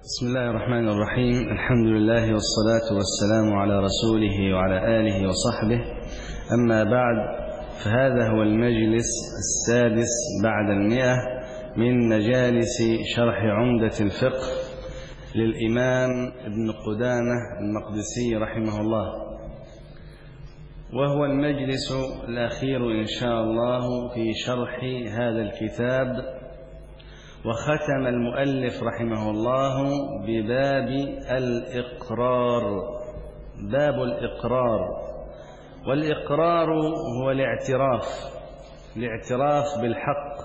بسم الله الرحمن الرحيم. الحمد لله والصلاة والسلام على رسوله وعلى آله وصحبه. أما بعد، فهذا هو المجلس السادس بعد 100 من مجالس شرح عمدة الفقه للإمام ابن قدامة المقدسي رحمه الله، وهو المجلس الأخير إن شاء الله في شرح هذا الكتاب. وختم المؤلف رحمه الله بباب الإقرار، باب الإقرار. والإقرار هو الاعتراف بالحق.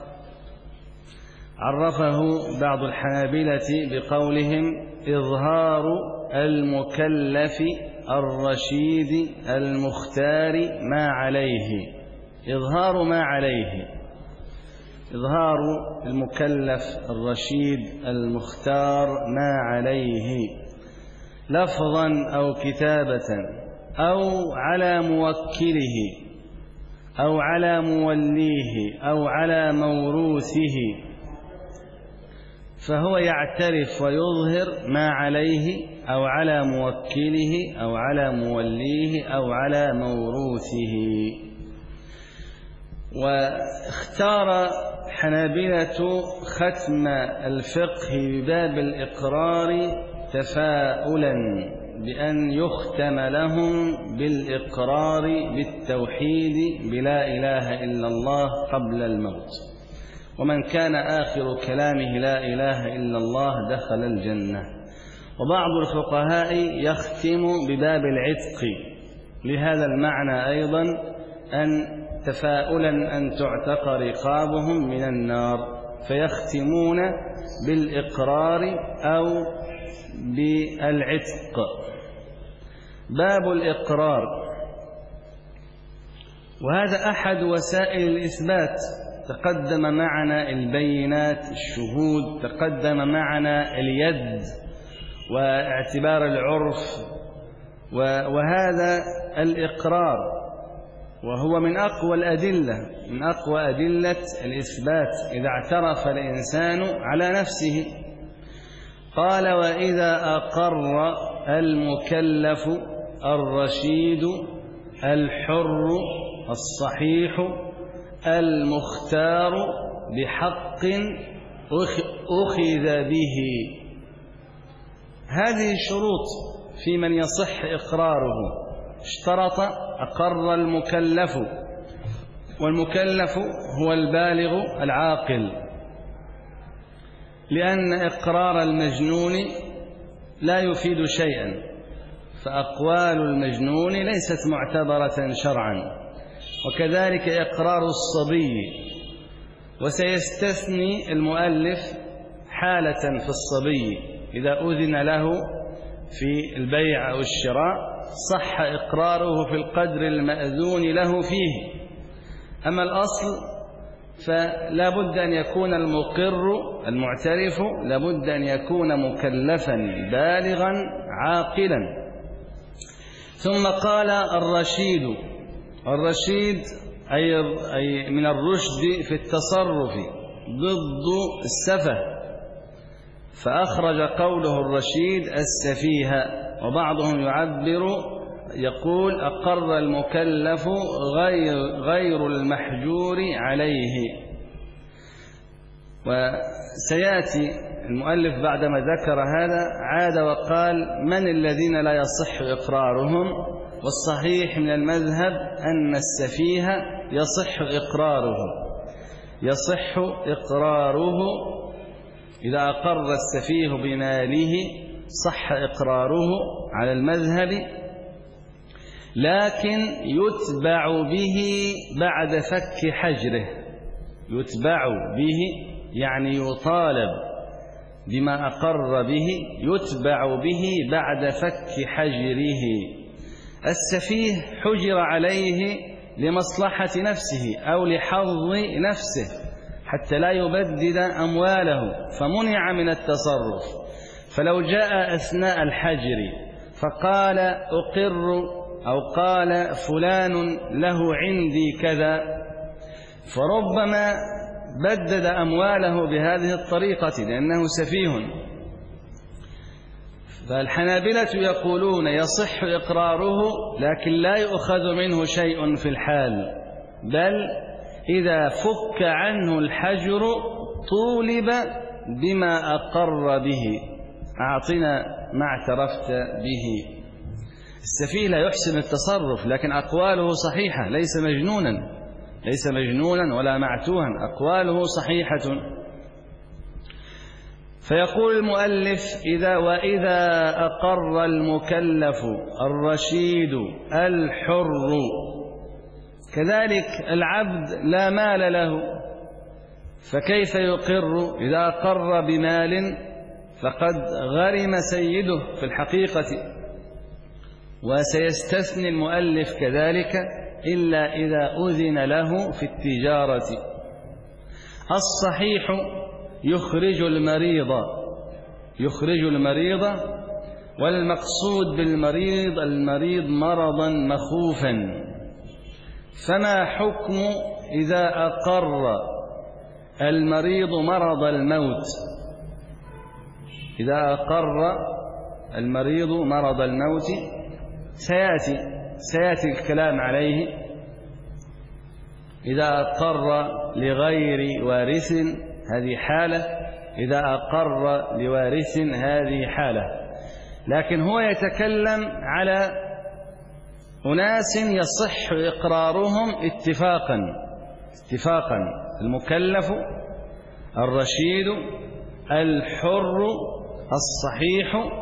عرفه بعض الحنابلة بقولهم: إظهار المكلف الرشيد المختار ما عليه. إظهار ما عليه، إظهار المكلف الرشيد المختار ما عليه، لفظا أو كتابة أو على موكله أو على موليه أو على موروثه، فهو يعترف ويظهر ما عليه أو على موكله أو على موليه أو على موروثه. واختار حنابلة ختم الفقه بباب الإقرار تفاؤلا بأن يختم لهم بالإقرار بالتوحيد بلا إله إلا الله قبل الموت، ومن كان آخر كلامه لا إله إلا الله دخل الجنة. وبعض الفقهاء يختم بباب العتق لهذا المعنى أيضا، أن تفاؤلا أن تعتق رقابهم من النار، فيختمون بالإقرار أو بالعتق. باب الإقرار، وهذا أحد وسائل الإثبات. تقدم معنا البينات، الشهود، تقدم معنا اليد واعتبار العرف، وهذا الإقرار وهو من أقوى الأدلة، من أقوى أدلة الإثبات إذا اعترف الإنسان على نفسه. قال: وإذا أقر المكلف الرشيد الحر الصحيح المختار بحق أخذ به. هذه الشروط في من يصح إقراره. اشترط: أقر المكلف، والمكلف هو البالغ العاقل، لأن إقرار المجنون لا يفيد شيئا، فأقوال المجنون ليست معتبرة شرعا، وكذلك إقرار الصبي. وسيستثني المؤلف حالة في الصبي إذا أذن له في البيع أو الشراء صح إقراره في القدر المأذون له فيه. أما الأصل فلا بد أن يكون المقر المعترف لابد أن يكون مكلفا بالغا عاقلا. ثم قال: الرشيد أي من الرشد في التصرف ضد السفه، فأخرج قوله الرشيد السفيه. وبعضهم يقول: أقر المكلف غير المحجور عليه. وسيأتي المؤلف بعدما ذكر هذا عاد وقال: من الذين لا يصح إقرارهم؟ والصحيح من المذهب أن السفيه يصح إقراره إذا أقر السفيه بماله صح إقراره على المذهب، لكن يتبع به بعد فك حجره. يتبع به يعني يطالب بما أقر به، يتبع به بعد فك حجره. السفيه حجر عليه لمصلحة نفسه أو لحظ نفسه حتى لا يبدد أمواله، فمنع من التصرف. فلو جاء أثناء الحجر فقال: أقر، أو قال: فلان له عندي كذا، فربما بدد أمواله بهذه الطريقة لأنه سفيه. فالحنابلة يقولون يصح إقراره لكن لا يؤخذ منه شيء في الحال، بل إذا فك عنه الحجر طولب بما أقر به، أعطنا ما اعترفت به. السفيه لا يحسن التصرف لكن أقواله صحيحة، ليس مجنونا ولا معتوها، أقواله صحيحة. فيقول المؤلف وإذا أقر المكلف الرشيد الحر، كذلك العبد لا مال له، فكيف يقر؟ إذا أقر بمال فقد غرم سيده في الحقيقة. وسيستثني المؤلف كذلك إلا إذا أذن له في التجارة. الصحيح يخرج المريض، والمقصود بالمريض المريض مرضا مخوفا. فما حكم إذا أقر المريض مرض الموت؟ إذا أقر المريض مرض الموت سيأتي الكلام عليه. إذا أقر لغير وارث هذه حالة، إذا أقر لوارث هذه حالة. لكن هو يتكلم على أناس يصح إقرارهم اتفاقا: المكلف الرشيد الحر الصحيح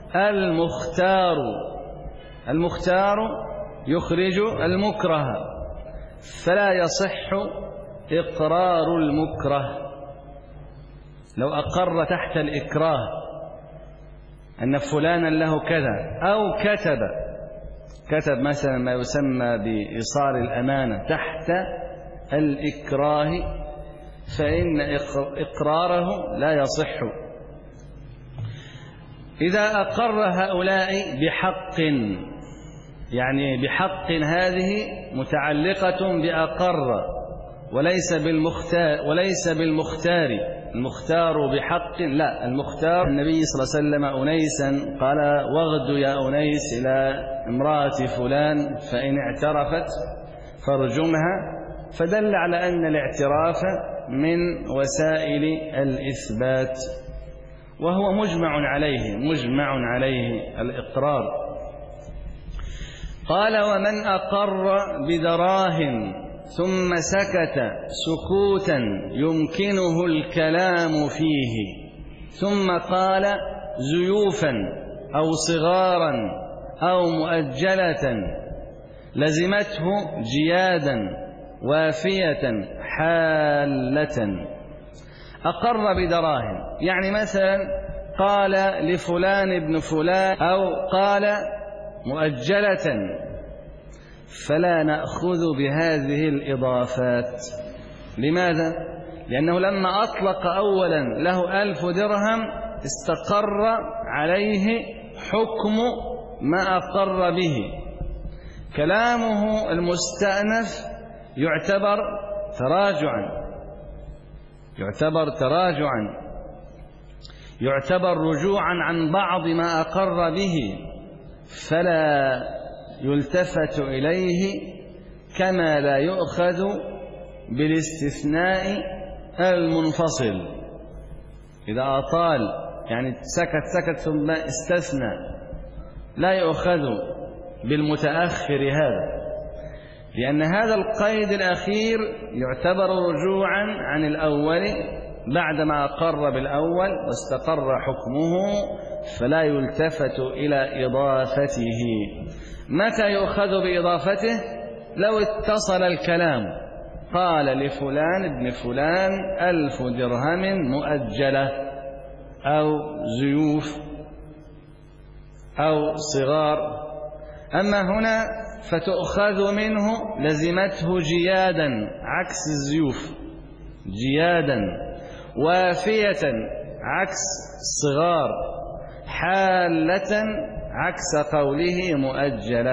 المختار يخرج المكره، فلا يصح إقرار المكره. لو أقر تحت الإكراه أن فلانا له كذا، أو كتب مثلا ما يسمى بإيصال الأمانة تحت الإكراه، فإن إقراره لا يصح. إذا أقر هؤلاء بحق، يعني بحق هذه متعلقة بأقر وليس بالمختار. المختار بحق لا، المختار النبي صلى الله عليه وسلم أنيسا قال: واغد يا أنيس إلى امرأة فلان فإن اعترفت فارجمها، فدل على أن الاعتراف من وسائل الإثبات، وهو مجمع عليه الإقرار. قال: ومن أقر بدراهم ثم سكت سكوتا يمكنه الكلام فيه، ثم قال زيوفا أو صغارا أو مؤجلة، لزمته جيادا وافية حالة. أقر بدراهم، يعني مثلا قال لفلان ابن فلان، أو قال مؤجلة، فلا نأخذ بهذه الإضافات. لماذا؟ لأنه لما أطلق أولا له 1000 درهم استقر عليه حكم ما أقر به. كلامه المستأنف يعتبر تراجعا، يعتبر رجوعا عن بعض ما أقر به، فلا يلتفت إليه، كما لا يؤخذ بالاستثناء المنفصل. إذا أطال يعني سكت ثم استثنى، لا يؤخذ بالمتأخر هذا، لأن هذا القيد الأخير يعتبر رجوعا عن الأول بعدما أقر بالأول واستقر حكمه، فلا يلتفت إلى إضافته. متى يؤخذ بإضافته؟ لو اتصل الكلام، قال لفلان ابن فلان 1000 درهم مؤجلة أو زيوف أو صغار. أما هنا فتؤخذ منه لزمته جيادا عكس الزيوف، جيادا وافية عكس الصغار، حالة عكس قوله مؤجلة.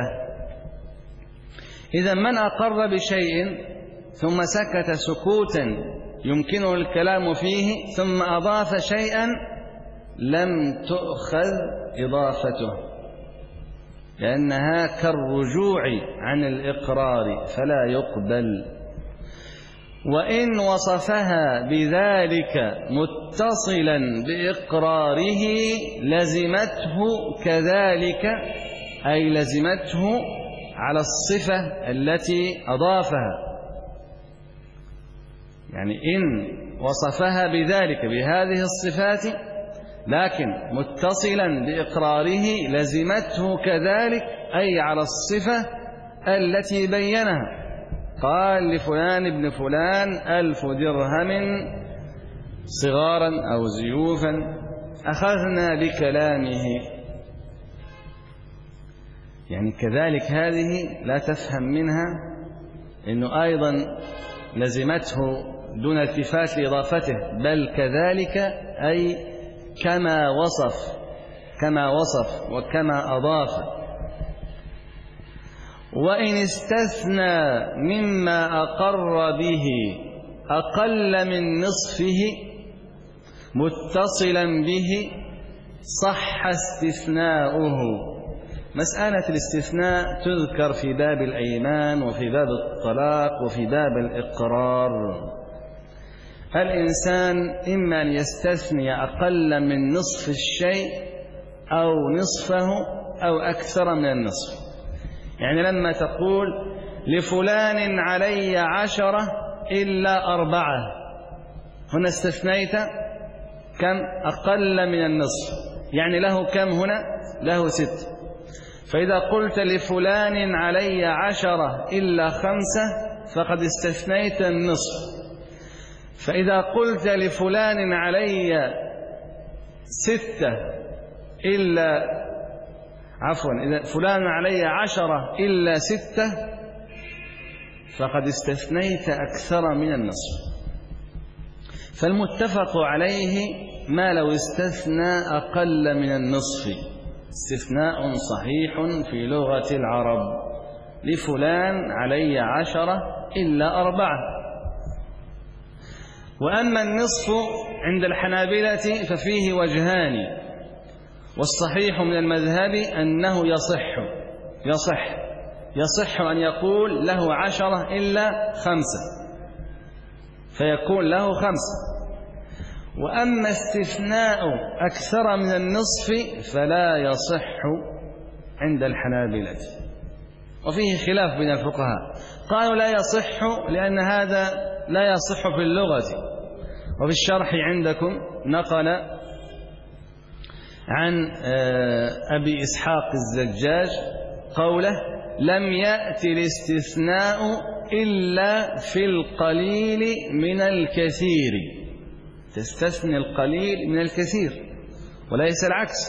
إذا من أقر بشيء ثم سكت سكوتا يمكنه الكلام فيه ثم أضاف شيئا لم تؤخذ إضافته، لأنها كالرجوع عن الإقرار فلا يقبل. وإن وصفها بذلك متصلا بإقراره لزمته كذلك، أي لزمته على الصفة التي أضافها. يعني إن وصفها بذلك بهذه الصفات لكن متصلا بإقراره لزمته كذلك، أي على الصفة التي بينها. قال لفلان ابن فلان 1000 درهم صغارا أو زيوفا، أخذنا بكلامه. يعني كذلك هذه لا تفهم منها أنه أيضا لزمته دون التفات لإضافته، بل كذلك أي كما وصف وكما أضاف. وإن استثنى مما أقر به أقل من نصفه متصلا به صح استثناؤه. مسألة الاستثناء تذكر في باب الأيمان وفي باب الطلاق وفي باب الإقرار. الإنسان إما أن يستثني أقل من نصف الشيء أو نصفه أو أكثر من النصف. يعني لما تقول لفلان علي 10 إلا 4، هنا استثنيت كم؟ أقل من النصف، يعني له كم هنا؟ له 6. فإذا قلت لفلان علي 10 إلا 5 فقد استثنيت النصف. فإذا قلت لفلان علي 6 إلا إذا فلان علي 10 إلا 6 فقد استثنيت أكثر من النصف. فالمتفق عليه ما لو استثنى أقل من النصف، استثناء صحيح في لغة العرب، لفلان علي 10 إلا 4. وأما النصف عند الحنابلة ففيه وجهان، والصحيح من المذهب أنه يصح أن يقول له 10 إلا 5 فيكون له 5. وأما استثناء أكثر من النصف فلا يصح عند الحنابلة، وفيه خلاف بين الفقهاء. قالوا لا يصح لأن هذا لا يصح في اللغة. وفي الشرح عندكم نقل عن أبي إسحاق الزجاج قوله لم يأتي الاستثناء إلا في القليل من الكثير. تستثني القليل من الكثير وليس العكس.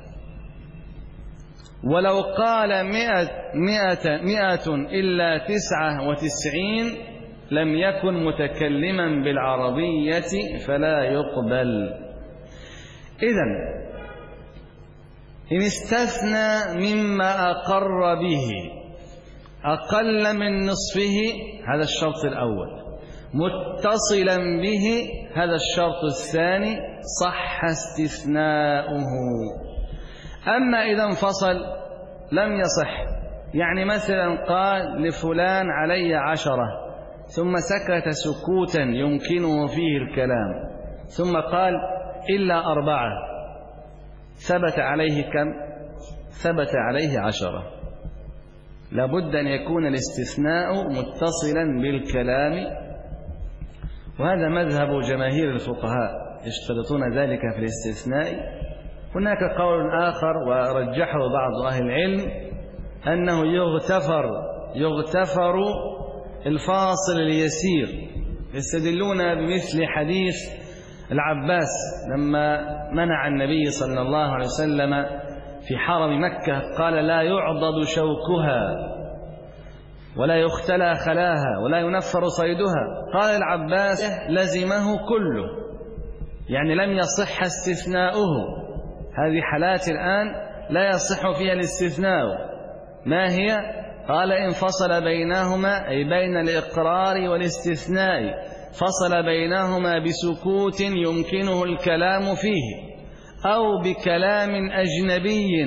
ولو قال 100 إلا 99 لم يكن متكلما بالعربية فلا يقبل. إذن إن استثنى مما أقر به أقل من نصفه، هذا الشرط الأول، متصلا به، هذا الشرط الثاني، صح استثناؤه. أما إذا انفصل لم يصح. يعني مثلا قال لفلان علي 10 ثم سكت سكوتا يمكنه فيه الكلام، ثم قال إلا 4، ثبت عليه كم؟ ثبت عليه 10. لابد أن يكون الاستثناء متصلا بالكلام، وهذا مذهب جماهير الفقهاء، يشترطون ذلك في الاستثناء. هناك قول آخر ورجحه بعض أهل العلم أنه يغتفر الفاصل اليسير. يستدلون بمثل حديث العباس لما منع النبي صلى الله عليه وسلم في حرم مكة، قال لا يعضد شوكها ولا يختلى خلاها ولا ينفر صيدها. قال العباس لزمه كله، يعني لم يصح استثناؤه. هذه حالات الآن لا يصح فيها الاستثناء. ما هي؟ قال إن فصل بينهما، أي بين الإقرار والاستثناء، فصل بينهما بسكوت يمكنه الكلام فيه، أو بكلام أجنبي،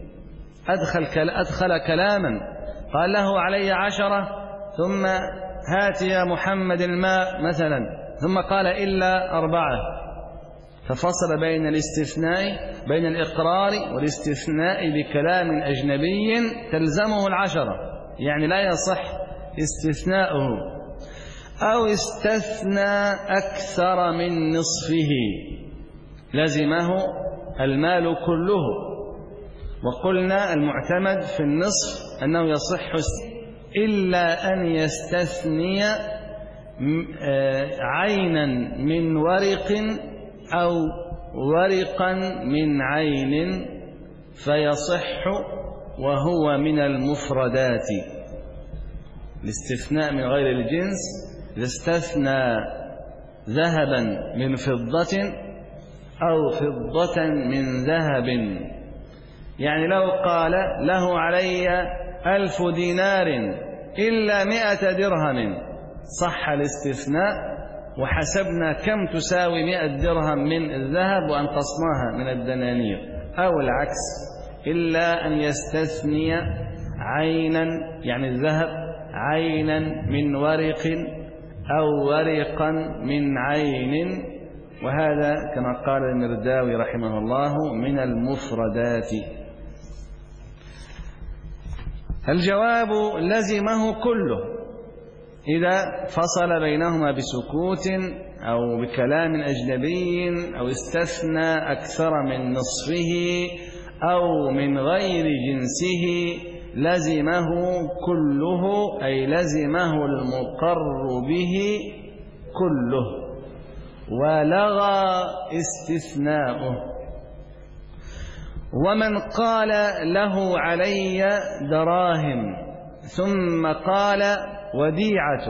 أدخل كلاما قال له علي 10 ثم هات يا محمد الماء مثلا، ثم قال إلا 4، ففصل بين الاستثناء بين الإقرار والاستثناء بكلام أجنبي تلزمه 10، يعني لا يصح استثناؤه. أو استثنى أكثر من نصفه لزمه المال كله، وقلنا المعتمد في النصف أنه يصح إلا أن يستثني عينا من ورق أو ورقا من عين فيصح وهو من المفردات. الاستثناء من غير الجنس إذا استثنى ذهبا من فضة أو فضة من ذهب، يعني لو قال له علي 1000 دينار إلا 100 درهم صح الاستثناء، وحسبنا كم تساوي 100 درهم من الذهب وأنقصناها من الدنانير. أو العكس، إلا أن يستثني عينا يعني الذهب عينا من ورق أو ورقا من عين، وهذا كما قال المرداوي رحمه الله من المفردات. الجواب لزمه كله إذا فصل بينهما بسكوت أو بكلام أجنبي أو استثنى أكثر من نصفه أو من غير جنسه، لزمه كله، أي لزمه المقر به كله، ولغى استثناؤه. ومن قال له علي دراهم ثم قال وديعة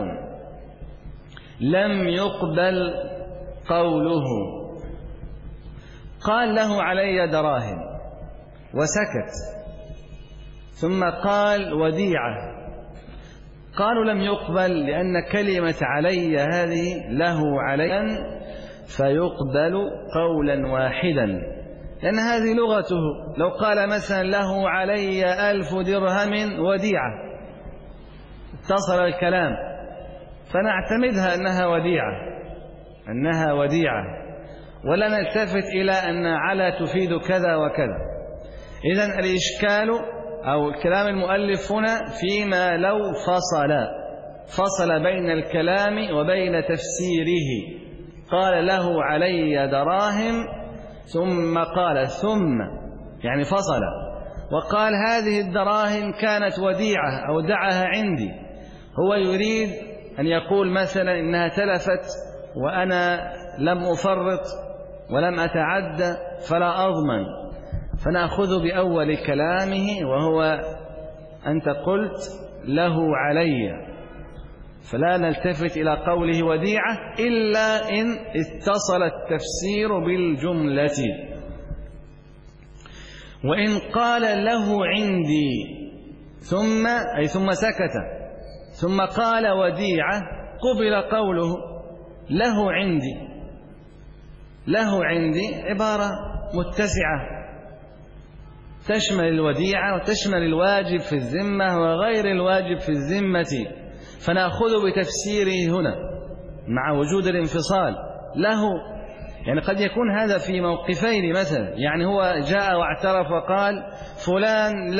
لم يقبل قوله. قال له علي دراهم وسكت، ثم قال وديعة، قالوا لم يقبل لأن كلمة علي هذه له عليا فيقبل قولا واحدا، لأن هذه لغته. لو قال مثلا له علي 1000 درهم وديعة اتصل الكلام، فنعتمدها أنها وديعة ولا نلتفت إلى أن على تفيد كذا وكذا. إذن الإشكال أو كلام المؤلف هنا فيما لو فصل بين الكلام وبين تفسيره، قال له علي دراهم ثم قال يعني فصل وقال هذه الدراهم كانت وديعة أو دعها عندي، هو يريد أن يقول مثلا إنها تلفت وأنا لم أفرط ولم أتعدى فلا أضمن، فنأخذ بأول كلامه وهو أنت قلت له علي، فلا نلتفت إلى قوله وديعة إلا إن اتصل التفسير بالجملة. وإن قال له عندي ثم سكت ثم قال وديعة قبل قوله له عندي عبارة متسعة تشمل الوديعة وتشمل الواجب في الذمة وغير الواجب في الذمة، فنأخذ بتفسيره هنا مع وجود الانفصال له. يعني قد يكون هذا في موقفين مثلا، يعني هو جاء واعترف وقال فلان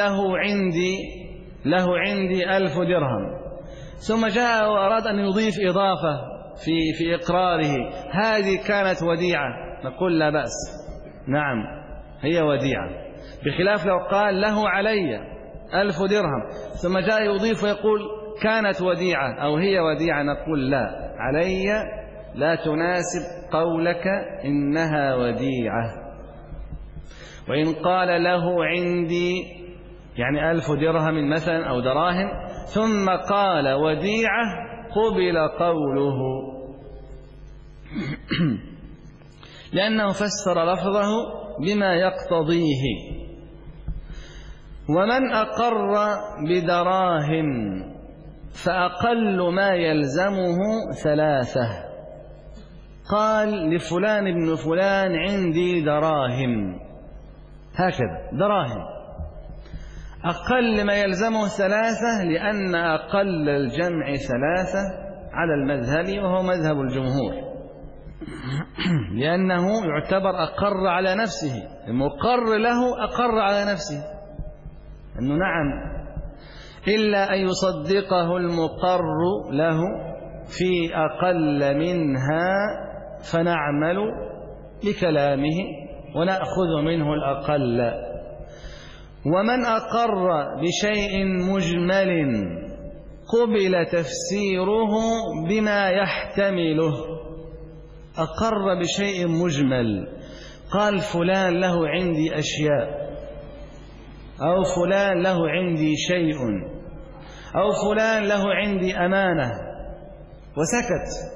له عندي 1000 درهم، ثم جاء وأراد أن يضيف إضافة في إقراره هذه كانت وديعة، نقول لا بأس، نعم هي وديعة، بخلاف لو قال له علي 1000 درهم ثم جاء يضيف ويقول كانت وديعة أو هي وديعة، نقول لا، علي لا تناسب قولك إنها وديعة. وإن قال له عندي يعني 1000 درهم مثلا أو دراهم ثم قال وديعة قبل قوله لأنه فسر لفظه بما يقتضيه. ومن أقر بدراهم فأقل ما يلزمه 3، قال لفلان ابن فلان عندي دراهم، هكذا دراهم، أقل ما يلزمه 3، لأن أقل الجمع 3 على المذهب وهو مذهب الجمهور، لأنه يعتبر أقر على نفسه، المقر له أقر على نفسه أنه نعم، إلا أن يصدقه المقر له في أقل منها فنعمل بكلامه ونأخذ منه الأقل. ومن أقر بشيء مجمل قبل تفسيره بما يحتمله. أقر بشيء مجمل، قال فلان له عندي أشياء، أو فلان له عندي شيء، أو فلان له عندي أمانة، وسكت.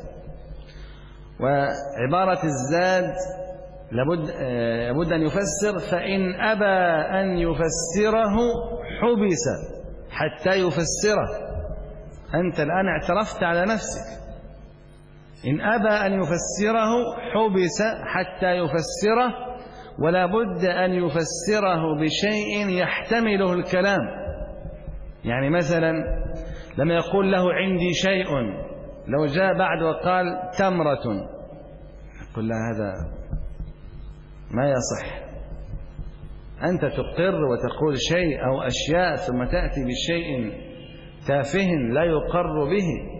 وعبارة الزاد لابد أن يفسر، فإن أبى أن يفسره حبس حتى يفسره. أنت الآن اعترفت على نفسك، إن أبى أن يفسره حبس حتى يفسره، ولا بد أن يفسره بشيء يحتمله الكلام. يعني مثلا لما يقول له عندي شيء، لو جاء بعد وقال تمرة، قل له هذا ما يصح. أنت تقر وتقول شيء أو أشياء ثم تأتي بشيء تافه لا يقر به.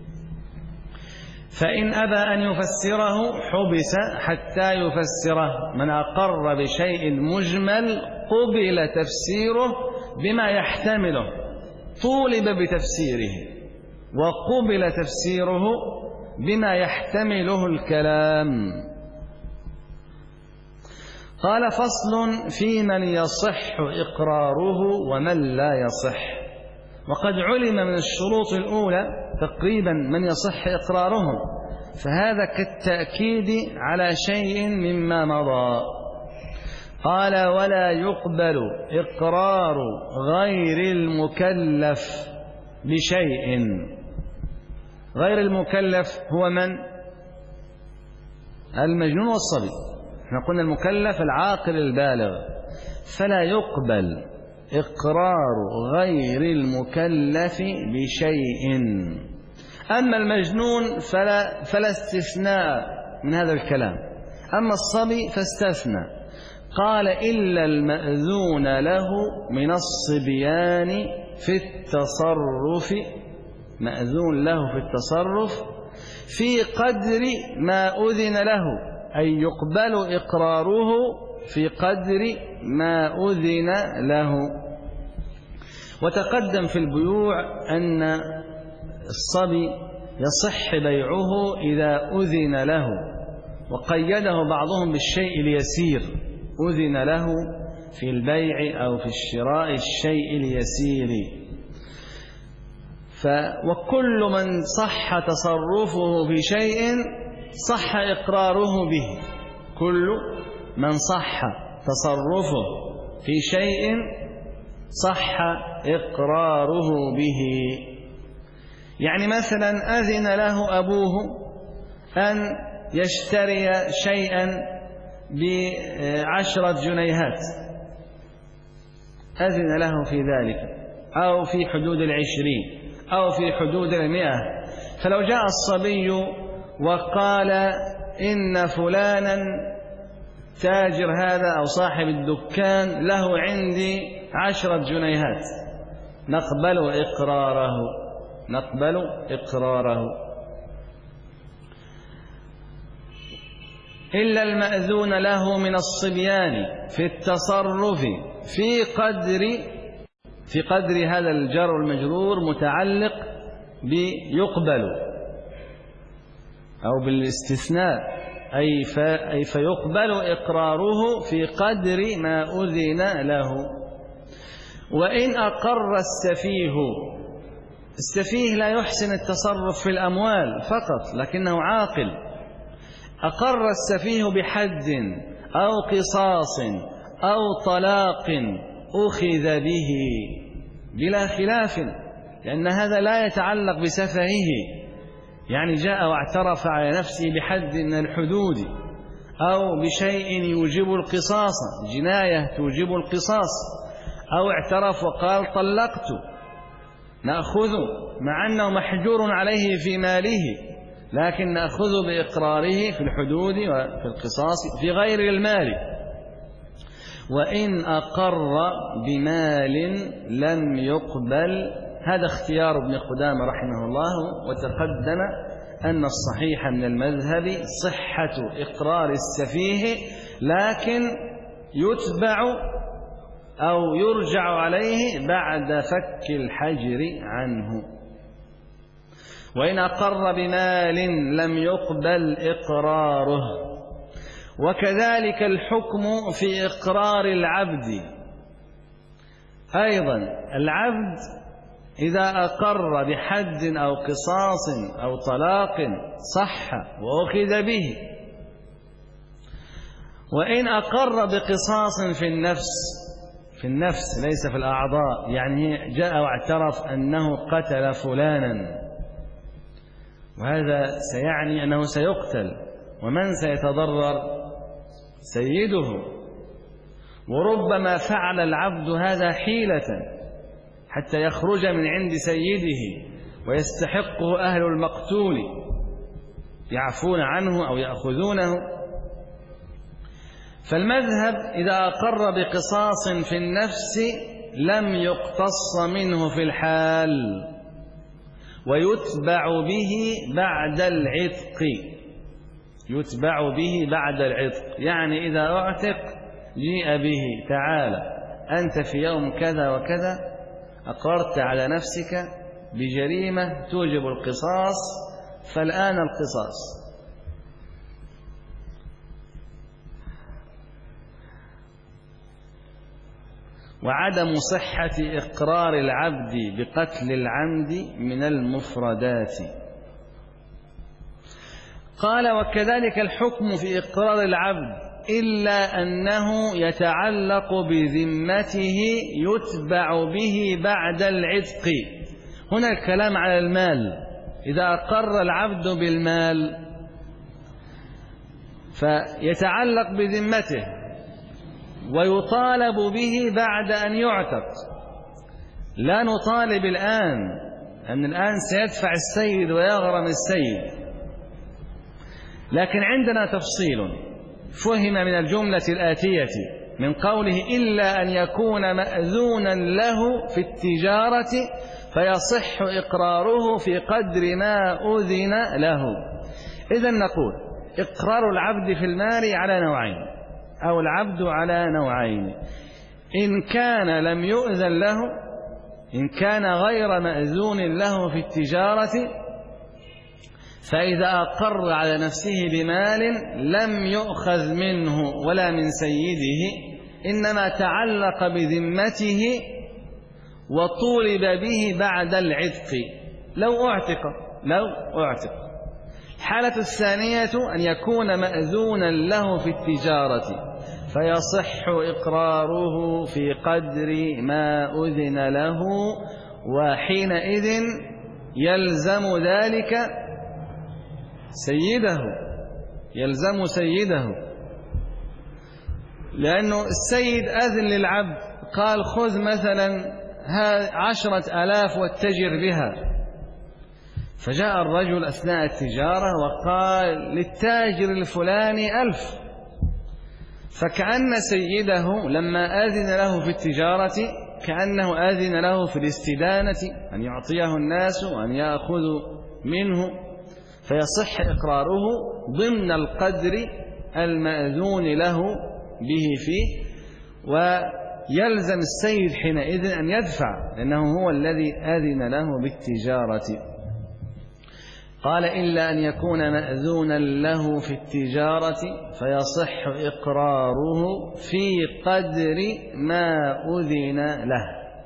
فإن أبى أن يفسره حبس حتى يفسره. من أقر بشيء مجمل قبل تفسيره بما يحتمله، طولب بتفسيره وقبل تفسيره بما يحتمله الكلام. قال فصل في من يصح إقراره ومن لا يصح. وقد علم من الشروط الأولى تقريبا من يصح إقرارهم، فهذا كالتأكيد على شيء مما مضى. قال ولا يقبل إقرار غير المكلف بشيء. غير المكلف هو من؟ المجنون والصبي. احنا قلنا المكلف العاقل البالغ، فلا يقبل إقرار غير المكلف بشيء. أما المجنون فلا استثناء من هذا الكلام، أما الصبي فاستثنى. قال إلا المأذون له من الصبيان في التصرف، مأذون له في التصرف في قدر ما أذن له، أي يقبل إقراره في قدر ما أذن له. وتقدم في البيوع أن الصبي يصح بيعه إذا أذن له، وقيده بعضهم بالشيء اليسير، أذن له في البيع أو في الشراء الشيء اليسير. وكل من صح تصرفه في شيء صح إقراره به. كل من صح تصرفه في شيء صح إقراره به. يعني مثلا أذن له أبوه أن يشتري شيئا ب10 جنيهات، أذن له في ذلك، أو في حدود 20 أو في حدود 100. فلو جاء الصبي وقال إن فلانا تاجر هذا أو صاحب الدكان له عندي 10 جنيهات، نقبل إقراره، نقبل إقراره. إلا المأذون له من الصبيان في التصرف في قدر هذا الجر المجرور متعلق بيقبل أو بالاستثناء، أي فيقبل إقراره في قدر ما أذن له. وإن أقر السفيه لا يحسن التصرف في الأموال فقط لكنه عاقل، أقر السفيه بحد أو قصاص أو طلاق أخذ به بلا خلاف، لأن هذا لا يتعلق بسفهه، يعني جاء واعترف على نفسه بحد من الحدود أو بشيء يوجب القصاص، جناية توجب القصاص، أو اعترف وقال طلقت، نأخذه مع أنه محجور عليه في ماله، لكن نأخذ بإقراره في الحدود وفي القصاص في غير المال. وإن أقر بمال لم يقبل، هذا اختيار ابن قدامة رحمه الله. وتقدم أن الصحيح من المذهب صحة إقرار السفيه، لكن يتبع أو يرجع عليه بعد فك الحجر عنه. وإن أقر بمال لم يقبل إقراره. وكذلك الحكم في إقرار العبد أيضا. العبد إذا أقر بحد أو قصاص أو طلاق صح وأخذ به. وإن أقر بقصاص في النفس ليس في الأعضاء، يعني جاء واعترف أنه قتل فلانا، وهذا سيعني أنه سيقتل، ومن سيتضرر؟ سيده. وربما فعل العبد هذا حيلة حتى يخرج من عند سيده ويستحقه أهل المقتول، يعفون عنه أو يأخذونه. فالمذهب إذا أقر بقصاص في النفس لم يقتص منه في الحال، ويتبع به بعد العتق. يتبع به بعد العتق، يعني إذا أعتق جيء به: تعالى أنت في يوم كذا وكذا أقررت على نفسك بجريمة توجب القصاص، فالآن القصاص. وعدم صحة إقرار العبد بقتل العمد من المفردات. قال: وكذلك الحكم في إقرار العبد إلا أنه يتعلق بذمته يتبع به بعد العتق. هنا الكلام على المال. إذا أقر العبد بالمال فيتعلق بذمته ويطالب به بعد أن يعتق. لا نطالب الآن، أن الآن سيدفع السيد ويغرم السيد، لكن عندنا تفصيل فهم من الجملة الآتية من قوله: إلا أن يكون مأذونا له في التجارة فيصح إقراره في قدر ما أذن له. إذن نقول إقرار العبد في المال على نوعين، أو العبد على نوعين: إن كان لم يؤذن له، إن كان غير مأذون له في التجارة، فإذا أقر على نفسه بمال لم يؤخذ منه ولا من سيده، إنما تعلق بذمته وطولب به بعد العتق لو أعتق. الحالة الثانية أن يكون مأذونا له في التجارة فيصح إقراره في قدر ما أذن له، وحينئذ يلزم ذلك سيده، لأنه السيد أذن للعبد، قال: خذ مثلا 10,000 واتجر بها. فجاء الرجل أثناء التجارة وقال للتاجر الفلاني 1000، فكأن سيده لما أذن له في التجارة كأنه أذن له في الاستدانة، أن يعطيه الناس وأن يأخذوا منه، فيصح إقراره ضمن القدر المأذون له به فيه، ويلزم السيد حينئذ أن يدفع، لأنه هو الذي أذن له بالتجارة. قال: إلا أن يكون مأذونا له في التجارة فيصح إقراره في قدر ما أذن له.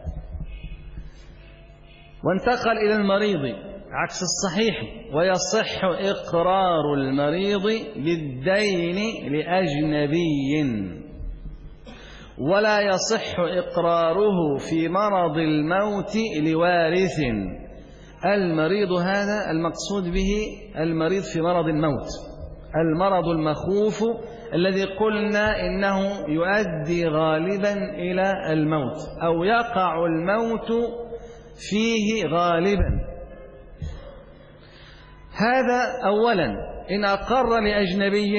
وانتقل إلى المريض عكس الصحيح: ويصح إقرار المريض بالدين لأجنبي، ولا يصح إقراره في مرض الموت لوارث، المريض هذا المقصود به المريض في مرض الموت، المرض المخوف الذي قلنا إنه يؤدي غالبا إلى الموت أو يقع الموت فيه غالبا. هذا أولا إن أقر لأجنبي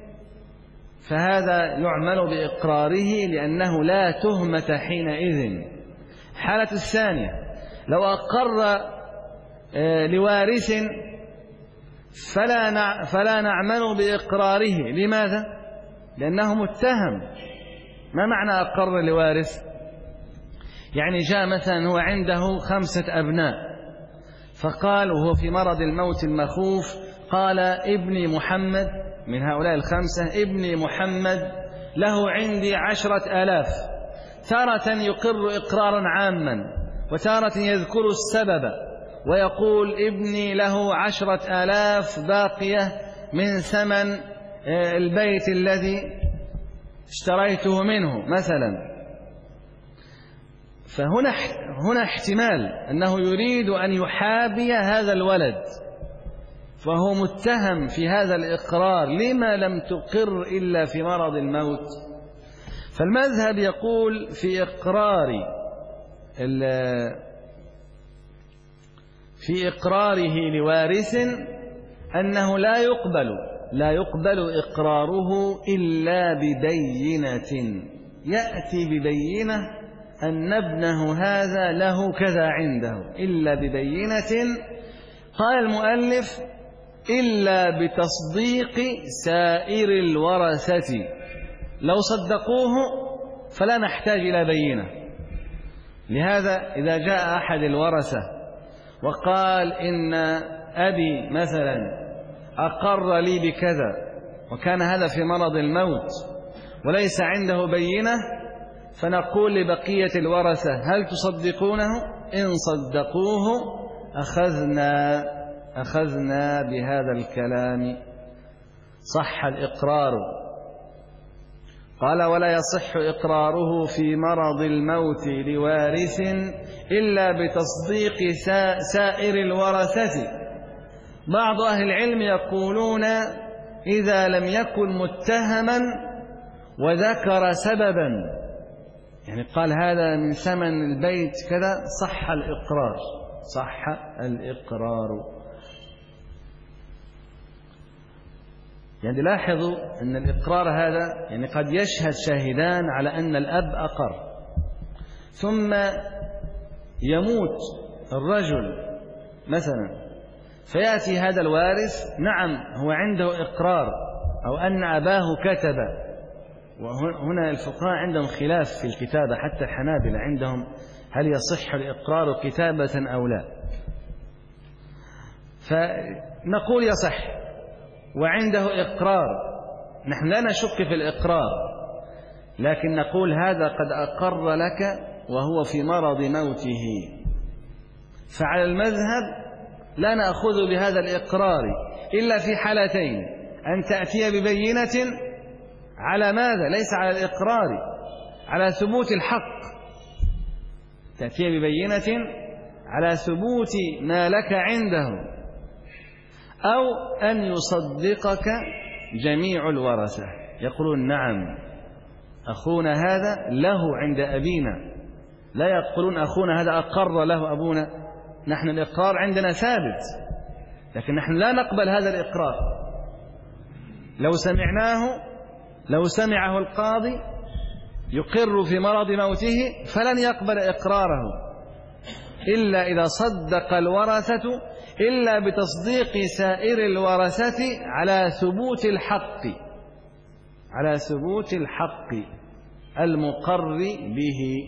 فهذا يعمل بإقراره لأنه لا تهمة حينئذ. حالة الثانية لو أقر لوارث فلا نعمل بإقراره. لماذا؟ لأنه متهم. ما معنى أقر لوارث؟ يعني جاء مثلا هو عنده 5 أبناء فقال وهو في مرض الموت المخوف قال ابني محمد من هؤلاء 5 ابني محمد له عندي 10,000. تارة يقر إقرارا عاما وتارة يذكر السبب ويقول ابني له 10,000 باقية من ثمن البيت الذي اشتريته منه مثلا. فهنا احتمال أنه يريد أن يحابي هذا الولد فهو متهم في هذا الإقرار. لما لم تقر إلا في مرض الموت؟ فالمذهب يقول في إقراره لوارث أنه لا يقبل إقراره إلا ببينة، يأتي ببينة أن ابنه هذا له كذا عنده، إلا ببينة. قال المؤلف إلا بتصديق سائر الورثة، لو صدقوه فلا نحتاج إلى بينة. لهذا إذا جاء أحد الورثة وقال إن أبي مثلا أقر لي بكذا وكان هذا في مرض الموت وليس عنده بينة، فنقول لبقية الورثة هل تصدقونه؟ إن صدقوه أخذنا بهذا الكلام، صح الإقرار. قال ولا يصح إقراره في مرض الموت لوارث إلا بتصديق سائر الورثة. بعض أهل العلم يقولون إذا لم يكن متهما وذكر سببا، يعني قال هذا من ثمن البيت كذا، صح الإقرار. يعني لاحظوا أن الإقرار هذا يعني قد يشهد شاهدان على أن الأب أقر، ثم يموت الرجل مثلا فيأتي هذا الوارث نعم هو عنده إقرار أو أن أباه كتب. وهنا الفقهاء عندهم خلاف في الكتابة، حتى الحنابلة عندهم هل يصح الإقرار كتابة أو لا. فنقول يصح وعنده إقرار، نحن لا نشك في الإقرار، لكن نقول هذا قد أقر لك وهو في مرض موته. فعلى المذهب لا نأخذ بهذا الإقرار إلا في حالتين: أن تأتي ببينة على ماذا؟ ليس على الإقرار، على ثبوت الحق، تأتي ببينة على ثبوت ما لك عنده، أو أن يصدقك جميع الورثة يقولون نعم أخونا هذا له عند أبينا، لا يقولون أخونا هذا أقر له أبونا، نحن الإقرار عندنا ثابت، لكن نحن لا نقبل هذا الإقرار. لو سمعه القاضي يقر في مرض موته فلن يقبل إقراره إلا إذا صدق الورثة، إلا بتصديق سائر الورثة على ثبوت الحق المقر به.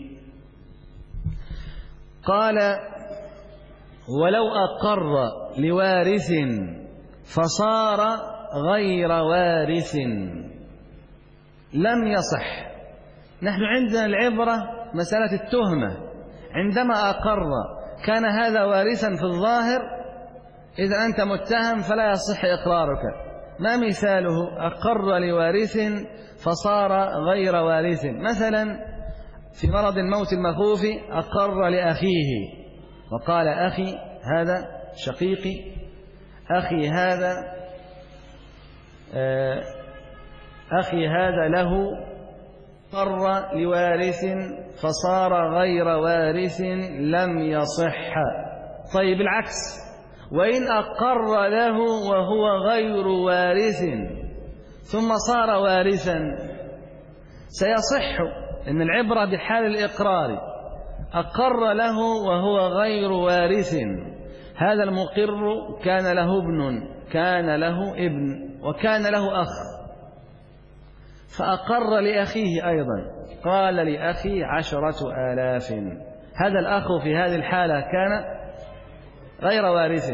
قال ولو أقر لوارث فصار غير وارث لم يصح. نحن عندنا العبرة مسألة التهمة، عندما أقر كان هذا وارثا في الظاهر، إذا أنت متهم فلا يصح إقرارك. ما مثاله؟ أقر لوارث فصار غير وارث، مثلا في مرض الموت المخوف أقر لأخيه وقال أخي هذا شقيقي، أخي هذا له قر لوارث فصار غير وارث لم يصح. طيب العكس، وإن أقر له وهو غير وارث ثم صار وارثا سيصح، إن العبرة بحال الإقرار. أقر له وهو غير وارث، هذا المقر كان له ابن وكان له أخ، فأقر لأخيه أيضا، قال لأخي 10,000. هذا الأخ في هذه الحالة كان غير وارث،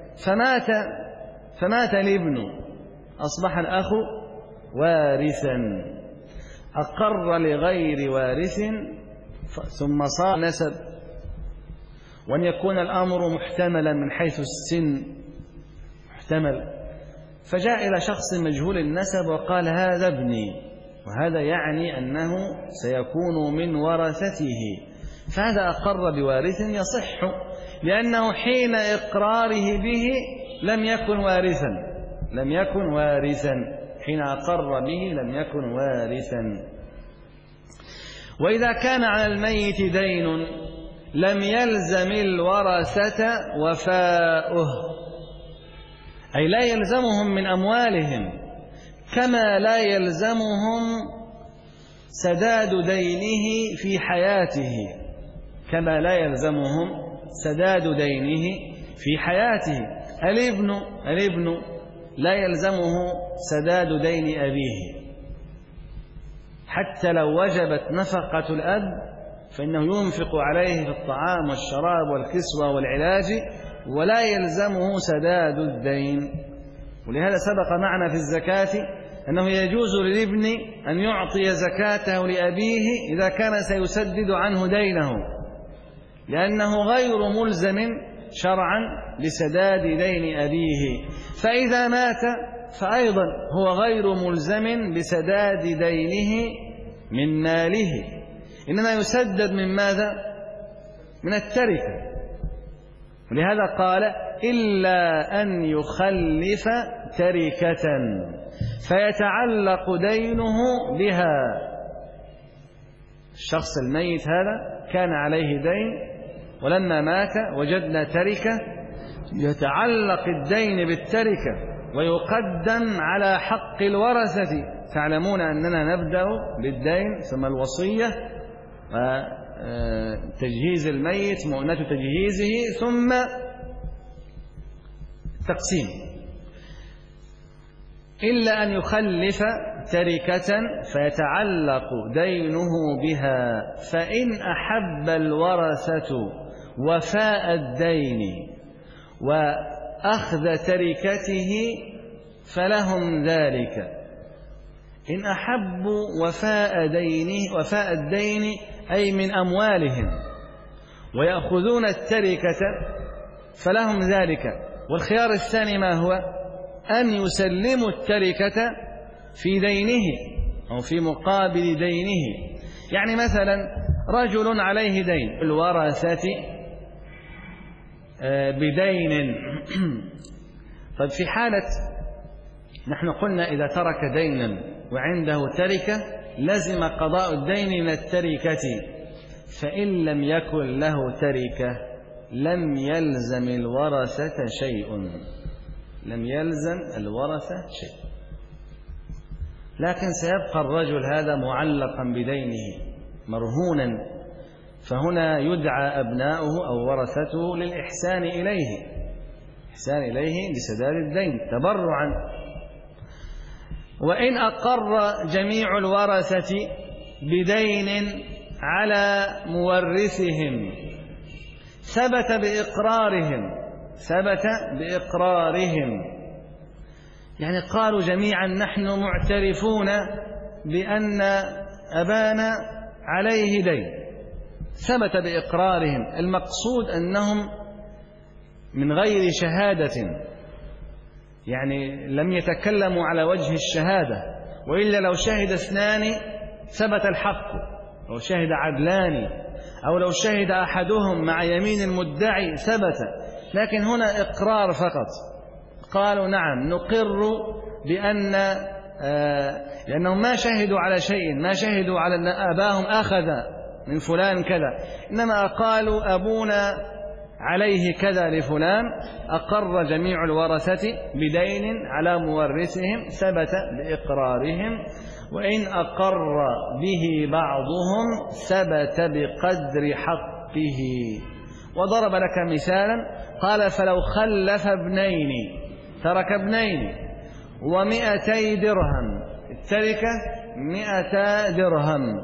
فمات الابن، أصبح الأخ وارثا. أقر لغير وارث ثم صار نسب، وأن يكون الأمر محتملا من حيث السن محتمل، فجاء إلى شخص مجهول النسب وقال هذا ابني، وهذا يعني أنه سيكون من ورثته، فهذا أقر بوارث يصح، لأنه حين إقراره به لم يكن وارثا، حين أقر به لم يكن وارثا. وإذا كان على الميت دين لم يلزم الورثة وفاؤه، أي لا يلزمهم من أموالهم، كما لا يلزمهم سداد دينه في حياته، الابن لا يلزمه سداد دين أبيه، حتى لو وجبت نفقة الأب فإنه ينفق عليه في الطعام والشراب والكسوة والعلاج، ولا يلزمه سداد الدين. ولهذا سبق معنا في الزكاة أنه يجوز للابن أن يعطي زكاته لأبيه إذا كان سيسدد عنه دينه، لأنه غير ملزم شرعا بسداد دين أبيه، فإذا مات فأيضا هو غير ملزم بسداد دينه من ماله، إنما يسدد من ماذا؟ من التركة. ولهذا قال إلا أن يخلف تركة فيتعلق دينه بها. الشخص الميت هذا كان عليه دين، ولما مات وجدنا تركة، يتعلق الدين بالتركة ويقدم على حق الورثة. تعلمون أننا نبدأ بالدين ثم الوصية وتجهيز الميت، مؤنة تجهيزه، ثم تقسيم. إلا أن يخلف تركة فيتعلق دينه بها، فإن أحب الورثة وفاء الدين وأخذ تركته فلهم ذلك. إن أحبوا وفاء الدين أي من أموالهم ويأخذون التركة فلهم ذلك. والخيار الثاني ما هو؟ أن يسلموا التركة في دينه أو في مقابل دينه. يعني مثلا رجل عليه دين، الورثة بدين. طيب في حالة نحن قلنا إذا ترك دينا وعنده تركة لزم قضاء الدين من التركة، فإن لم يكن له تركة لم يلزم الورثة شيء، لكن سيبقى الرجل هذا معلقا بدينه مرهونا، فهنا يدعى أبناؤه أو ورثته للإحسان إليه بسداد الدين تبرعا. وإن أقر جميع الورثة بدين على مورثهم ثبت بإقرارهم، يعني قالوا جميعا نحن معترفون بأن أبانا عليه دين، ثبت بإقرارهم. المقصود أنهم من غير شهادة، يعني لم يتكلموا على وجه الشهادة، وإلا لو شهد اثنان ثبت الحق، لو شهد عدلان، أو لو شهد أحدهم مع يمين المدعي ثبت، لكن هنا إقرار فقط. قالوا نعم نقر بأن لأنهم ما شهدوا على شيء، ما شهدوا على أن أباهم أخذ من فلان كذا، إنما قالوا أبونا عليه كذا لفلان. أقر جميع الورثة بدين على مورثهم ثبت بإقرارهم، وإن أقر به بعضهم ثبت بقدر حقه. وضرب لك مثالا قال فلو خلف ابنين، ترك ابنين 200 درهم، التركة 200 درهم،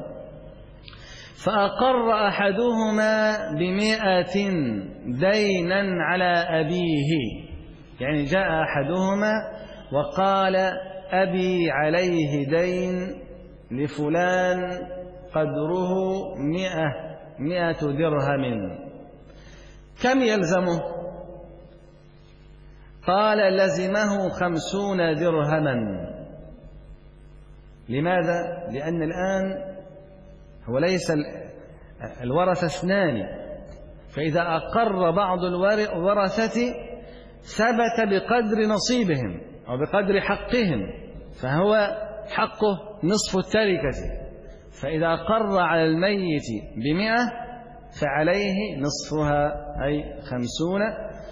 فأقر أحدهما 100 دينا على أبيه، يعني جاء أحدهما وقال أبي عليه دين لفلان قدره 100 درهم، كم يلزمه؟ قال لزمه 50 درهما. لماذا؟ لأن الآن هو ليس الورثة اثنان، فإذا أقر بعض الورثة ثبت بقدر نصيبهم أو بقدر حقهم، فهو حقه نصف التركة، فإذا أقر على الميت 100 فعليه نصفها أي 50.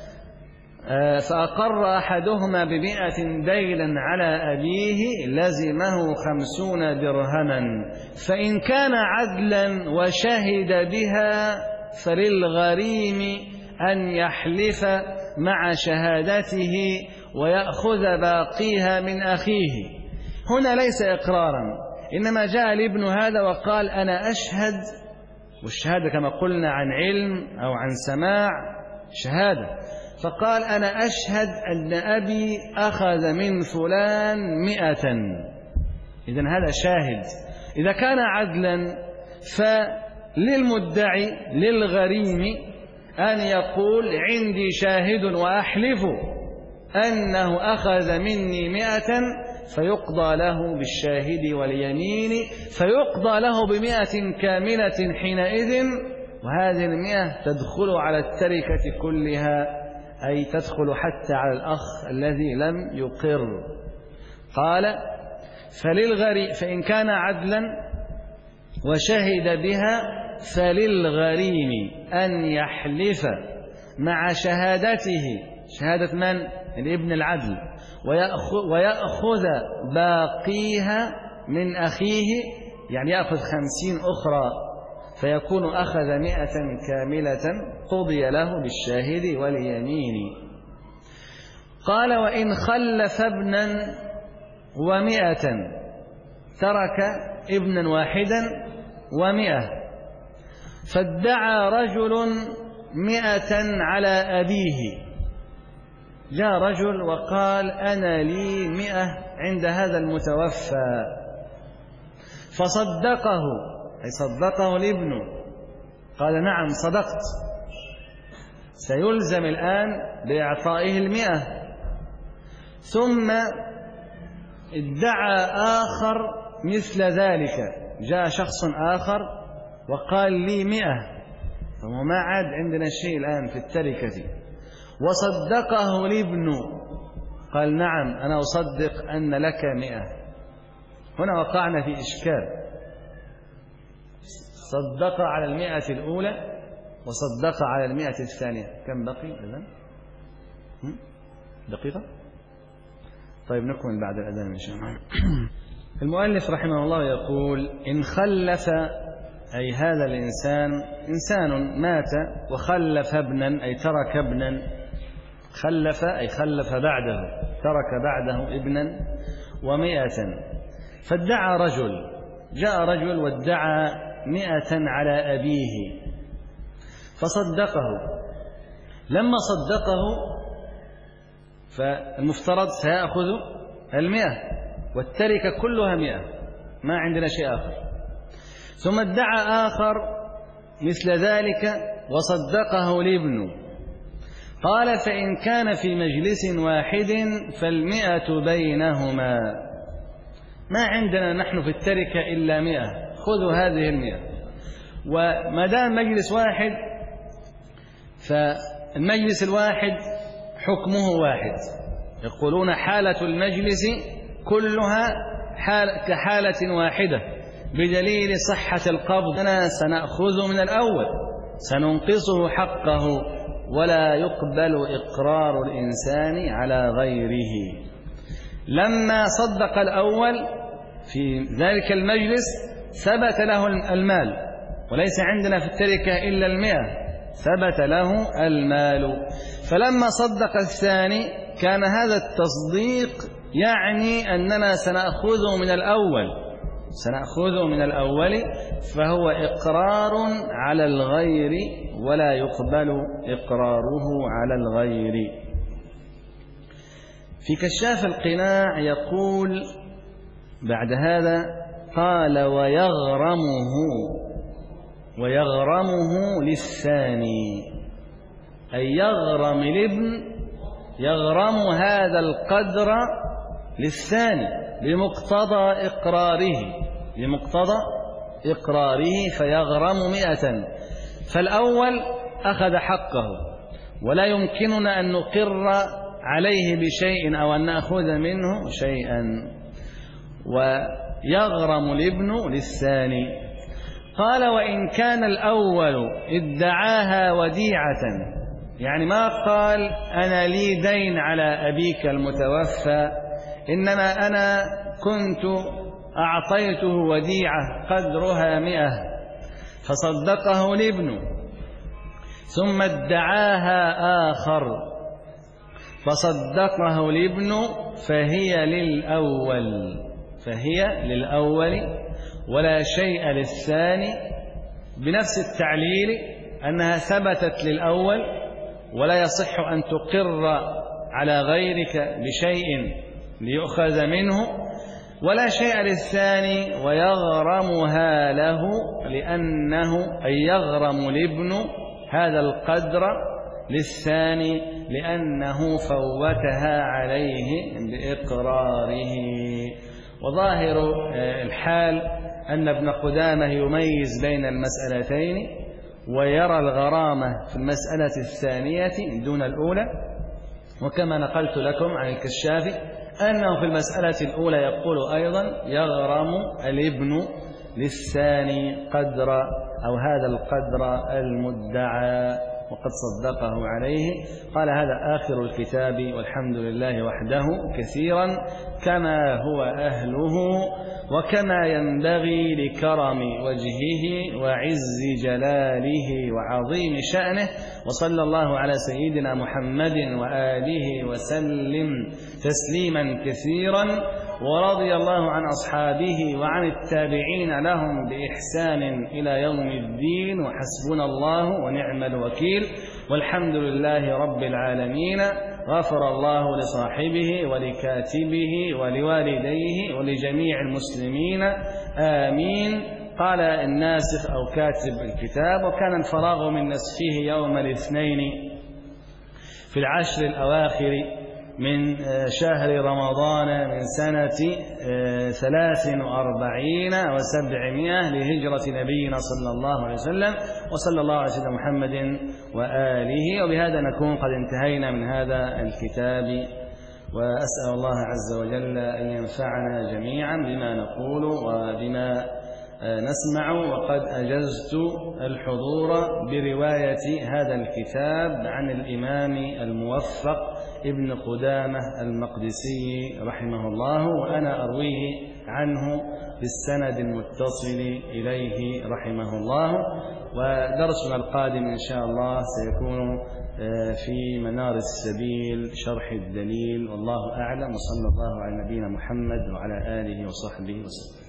فأقر أحدهما 100 دينا على أبيه لزمه 50 درهما، فإن كان عدلا وشهد بها فللغريم أن يحلف مع شهادته ويأخذ باقيها من أخيه. هنا ليس إقرارا، إنما جاء الابن هذا وقال أنا أشهد، والشهادة كما قلنا عن علم أو عن سماع شهادة، فقال أنا أشهد أن أبي أخذ من فلان 100. إذن هذا شاهد. إذا كان عدلا فللمدعي للغريم أن يقول عندي شاهد وأحلف أنه أخذ مني 100، فيقضى له بالشاهد واليمين، فيقضى له 100 كاملة حينئذ، وهذه 100 تدخل على التركة كلها، أي تدخل حتى على الأخ الذي لم يقر. قال فللغريم، فإن كان عدلا وشهد بها فللغريم أن يحلف مع شهادته، شهادة من؟ الابن العدل، ويأخذ باقيها من أخيه، يعني يأخذ 50 أخرى، فيكون أخذ 100 كاملة، قضي له بالشاهد واليمين. قال وإن خلف ابنا 100، ترك ابنا واحدا 100، فادعى رجل 100 على أبيه. جاء رجل وقال أنا لي 100 عند هذا المتوفى، فصدقه، أي صدقه الابن، قال نعم صدقت، سيلزم الآن بإعطائه 100. ثم ادعى آخر مثل ذلك، جاء شخص آخر وقال لي 100، فهو ما عاد عندنا شيء الآن في التركة، وصدقه الابن، قال نعم أنا أصدق أن لك 100. هنا وقعنا في إشكال، صدق على 100 الأولى وصدق على 100 الثانية، كم بقي إذن؟ دقيقة؟ طيب نكمل بعد الأذان إن شاء الله. المؤلف رحمه الله يقول إن خلف، أي هذا الإنسان إنسان مات وخلف ابنا، أي ترك ابنا، خلف أي خلف بعده، ترك بعده ابنا 100، فادعى رجل، جاء رجل وادعى 100 على أبيه، فصدقه. لما صدقه فالمفترض سيأخذ 100 والتركة كلها 100، ما عندنا شيء آخر. ثم ادعى آخر مثل ذلك وصدقه الابن، قال فإن كان في مجلس واحد فال100 بينهما، ما عندنا نحن في التركة إلا 100، خذوا هذه 100. وما دام مجلس واحد المجلس الواحد حكمه واحد، يقولون حالة المجلس كلها كحالة واحدة بدليل صحة القبض. أنا سنأخذ من الأول، سننقصه حقه، ولا يقبل إقرار الإنسان على غيره. لما صدق الأول في ذلك المجلس ثبت له المال، وليس عندنا في التركة إلا 100، ثبت له المال. فلما صدق الثاني كان هذا التصديق يعني أننا سنأخذه من الأول، فهو إقرار على الغير ولا يقبل إقراره على الغير. في كشاف القناع يقول بعد هذا قال ويغرمه للثاني، أي يغرم الابن، يغرم هذا القدر للثاني بمقتضى إقراره فيغرم 100. فالأول أخذ حقه، ولا يمكننا أن نقر عليه بشيء أو أن نأخذ منه شيئا، ويغرم الابن للثاني. قال وإن كان الأول ادعاها وديعة، يعني ما قال أنا لي دين على أبيك المتوفى، إنما أنا كنت أعطيته وديعة قدرها 100 فصدقه الابن، ثم ادعاها آخر فصدقه الابن، فهي للأول ولا شيء للثاني، بنفس التعليل أنها ثبتت للأول ولا يصح أن تقر على غيرك بشيء ليؤخذ منه، ولا شيء للثاني ويغرمها له، لأنه أي يغرم الابن هذا القدر للثاني لأنه فوتها عليه بإقراره. وظاهر الحال أن ابن قدامة يميز بين المسألتين، ويرى الغرامة في المسألة الثانية دون الأولى، وكما نقلت لكم عن الكشافي أنه في المسألة الأولى يقول أيضا يغرم الابن للثاني قدر أو هذا القدر المدعى وقد صدقه عليه. قال هذا آخر الكتاب، والحمد لله وحده كثيرا كما هو أهله وكما ينبغي لكرم وجهه وعز جلاله وعظيم شأنه، وصلى الله على سيدنا محمد وآله وسلم تسليما كثيرا، ورضي الله عن أصحابه وعن التابعين لهم بإحسان إلى يوم الدين، وحسبنا الله ونعم الوكيل، والحمد لله رب العالمين. غفر الله لصاحبه ولكاتبه ولوالديه ولجميع المسلمين آمين. قال الناسخ أو كاتب الكتاب: وكان الفراغ من نسخه يوم الاثنين في العشر الأواخر من شهر رمضان من سنة 43 و700 لهجرة نبينا صلى الله عليه وسلم، وصلى الله على سيدنا محمد وآله. وبهذا نكون قد انتهينا من هذا الكتاب، وأسأل الله عز وجل أن ينفعنا جميعا بما نقول وبما نسمع. وقد أجزت الحضور برواية هذا الكتاب عن الإمام الموفق ابن قدامة المقدسي رحمه الله، وأنا أرويه عنه بالسند المتصل إليه رحمه الله. ودرسنا القادم إن شاء الله سيكون في منار السبيل شرح الدليل، والله أعلم، وصلى الله على نبينا محمد وعلى آله وصحبه وسلم.